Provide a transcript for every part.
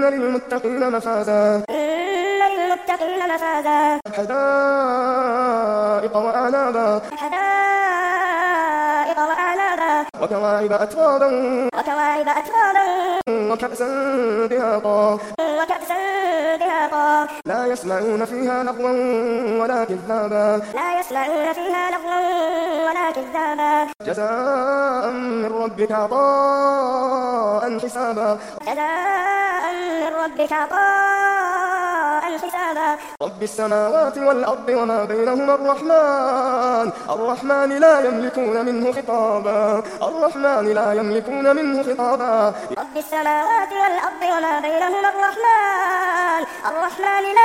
للمتقين مفازا حدائق وأعنابا وكواعب أترابا وكأسا دهاقا لا يسمعون فيها لغوا ولا كذابا جزاء من ربك عطاء حسابا رب السماوات والأرض وما بينهما الرحمن لا يملكون منه خطابا رب السماوات والأرض وما بينهما الرحمن لا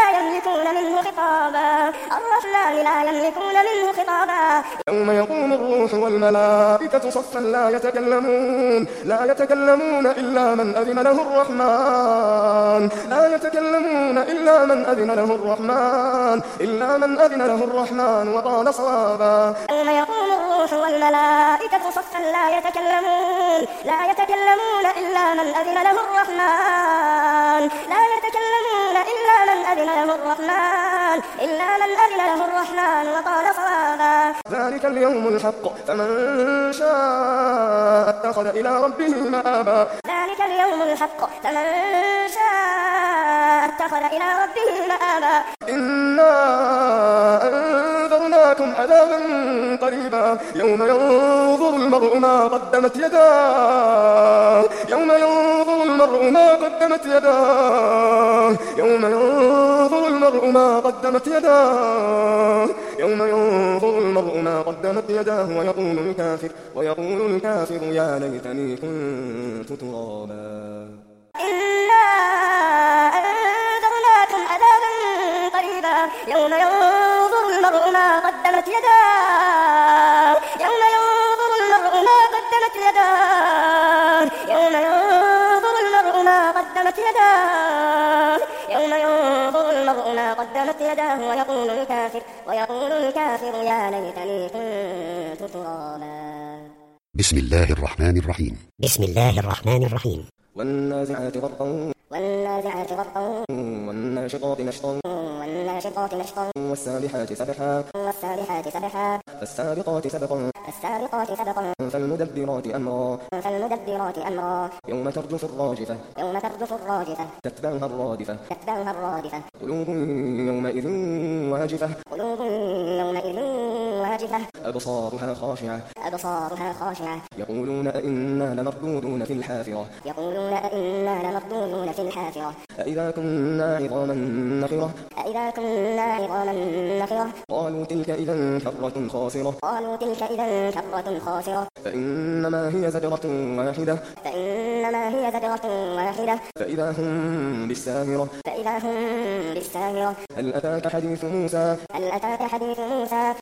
يملكون منه خطابا يوم يقوم الروح والملائكة صفا لا يتكلمون إلا من أذن له الرحمن وقال صوابا يوم يقوم الروح والملائكة صفا لا يتكلمون إلا من أذن له الرحمن وقال صوابا ذلك اليوم الحق فمن شاء اتخذ إلى ربه مآبا إنا أنذرناكم عذابا قريبا يوم ينظر المرء ما قدمت يداه ويقول الكافر يا ليتني كنت ترابا إنا أنذرناكم عذابا قريبا يوم ينظر المرء ما قدمت يداه ويقول الكافر يا ليتني كنت ترابا بسم الله الرحمن الرحيم والنازعات غرقا والناشطات نشطا والسابحات سبحا فالسابقات سبقا فالمدبرات أمرا يوم ترجف الراجفة تتبعها الرادفة قلوب يومئذ واجفة أبصارها خاشعة يقولون أئنا لمردودون في الحافرة أئذا كنا عظاما نخرة قالوا تلك إذا كرة خاسرة فإنما هي زجرة واحدة فإذا هم بالساهرة هل أتاك حديث موسى